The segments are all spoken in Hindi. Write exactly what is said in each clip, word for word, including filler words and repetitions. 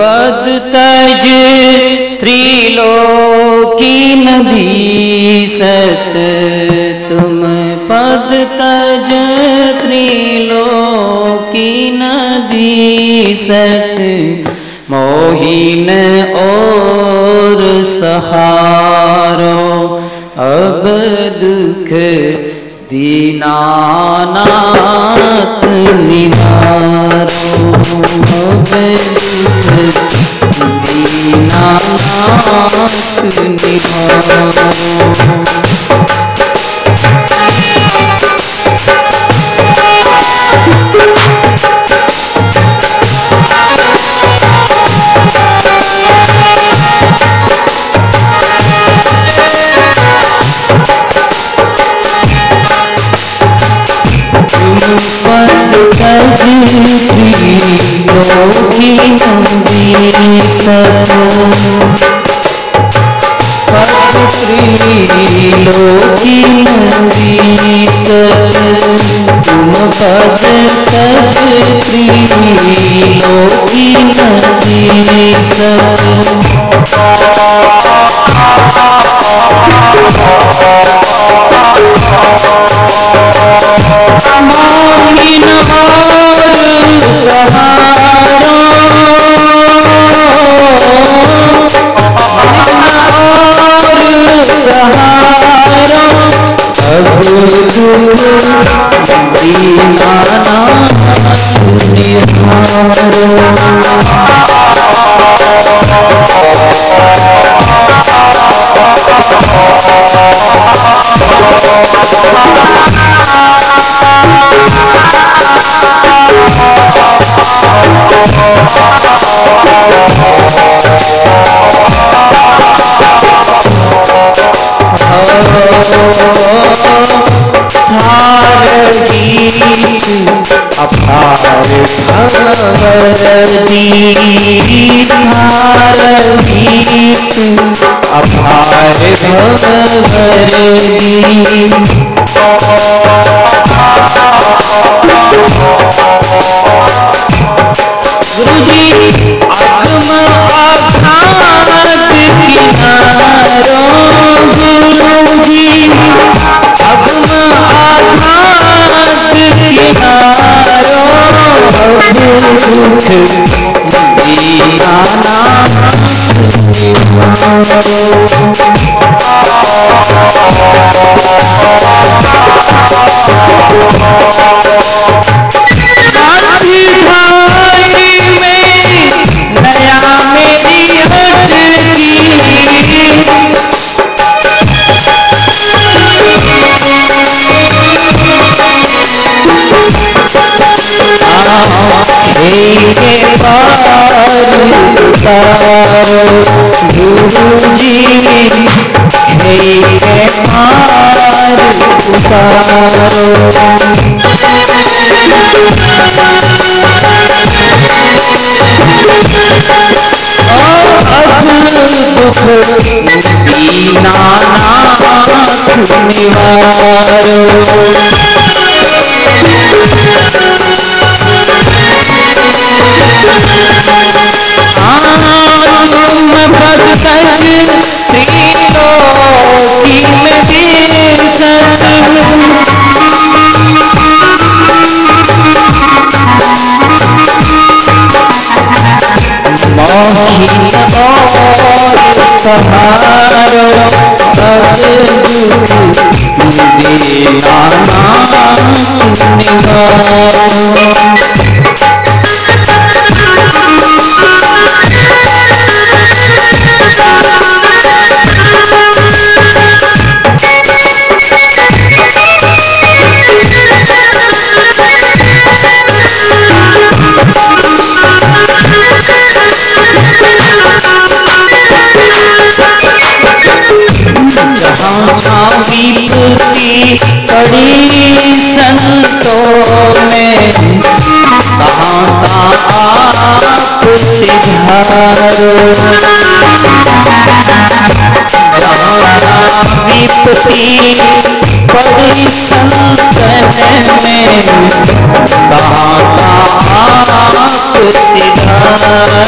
पद तज त्रिलोकी नदी सत, तुम पद तज त्रिलोकी नदी सत, मोहिन और सहारो अब दुख दीनानाथ निवारो, अब दुख दीनानाथ निवारो। पद तज त्रिलोकी नदी सत, पद त्रिलोकी नदी सत, तुम पद तज त्रिलोकी नदी सत, मोहिन और सहारो, और सहारो अब दुख दीनानाथ निवारो। थार गीत अपार भंवरदी, थार गीत अपार भंवरदी, गुरुजी अगम आघात किनारो, गुरुजी अगम आघात किनारो अब दुख दीनानाथ निवारो। हाथी घाई में नया मेरी अटकी, के पार उतारो, गुरुजी के पार उतारो। अब दुख दीनानाथ निवारो, तुम पद तज त्रिलोकी नदी सत, मोहिन और सहारो अब दुख दीनानाथ निवारो। जहाँ छावी विपत्ति पड़ी संतों में, कहाँ का आप सिधारो। जहाँ विपत्ति पड़ी संतन में, कहाँ का आप सिधारो।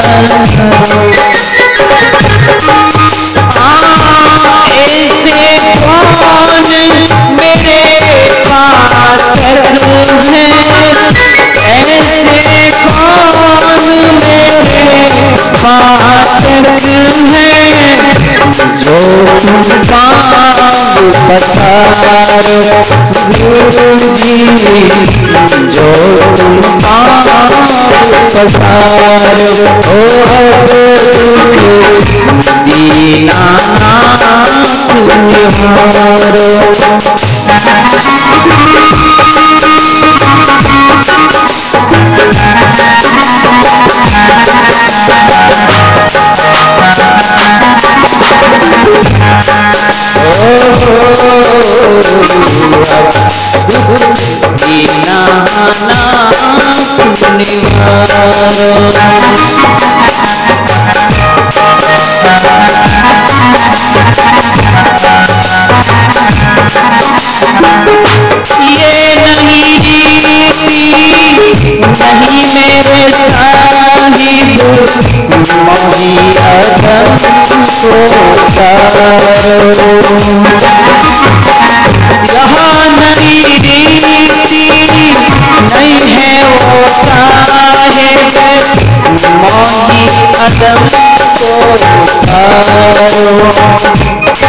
ऐसे कौन मेरे पाठक हैं, ऐसे कौन मेरे पाठक हैं, जो तुम पाँव पसारो गुरु जी, जो तुम पाँव पसारो। ओ दुख दीनानाथ निहारो। दीनानाथ निवारो। ये नहीं रीति नहीं मेरे साहिब, मोही अधम को तारो। यहाँ नहीं रीति नहीं है वो साहिब, मोही अधम को तारो।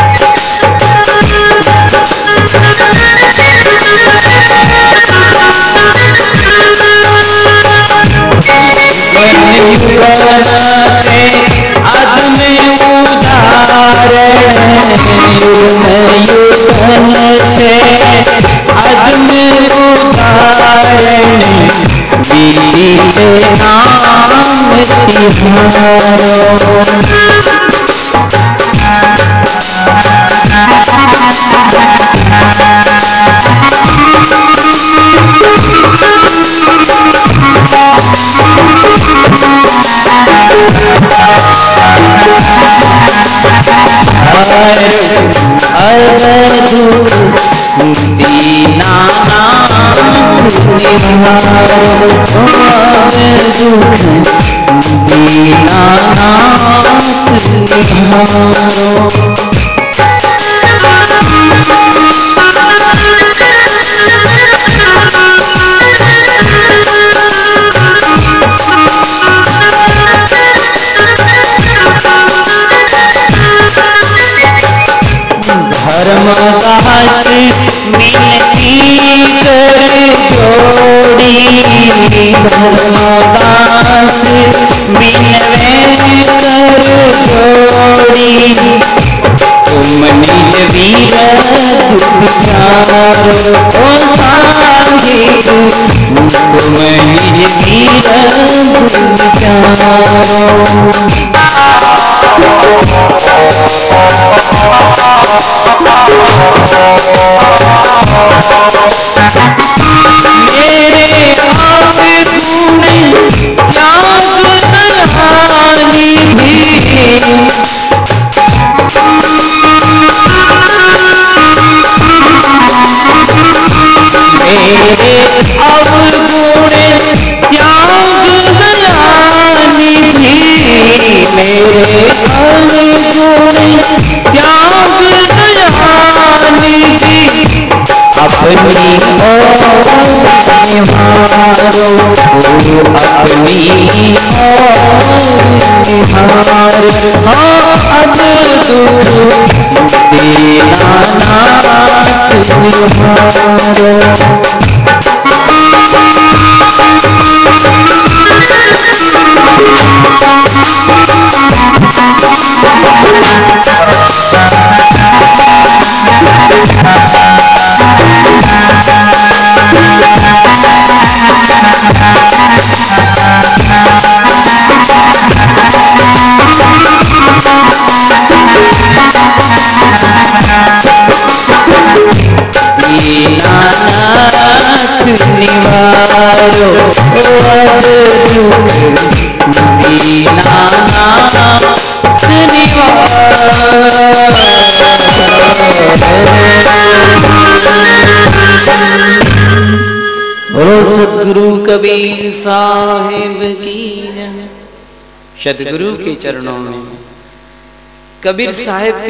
युगन से अदम उदाहरण, युग युगन से अदम उदाहरण, बीते नाम तिहारो। हर दुख दीनानाथ निहारो। हर दुख दीनानाथ निहारो। धर्मदास मिनती कर जोड़ी, धर्मदास बिनवे कर जोड़ी, तुम निज वीर दुख विचारो। ओ साहिब तुम निज वीर दुख विचारो। मेरे अवगुण त्याग दयानिधि, मेरे अवगुण त्याग दयानिधि, मेरे अवगुण त्याग दयानिधि, अपनी ओर निहारो। अपनी ओर निहारो। हाँ अब दुख दीनानाथ निहारो। दीनानाथ निवारो, अवध दुख दीनानाथ निवारो। बोलो सतगुरु कबीर साहिब की जय। सतगुरु के चरणों में कबीर साहिब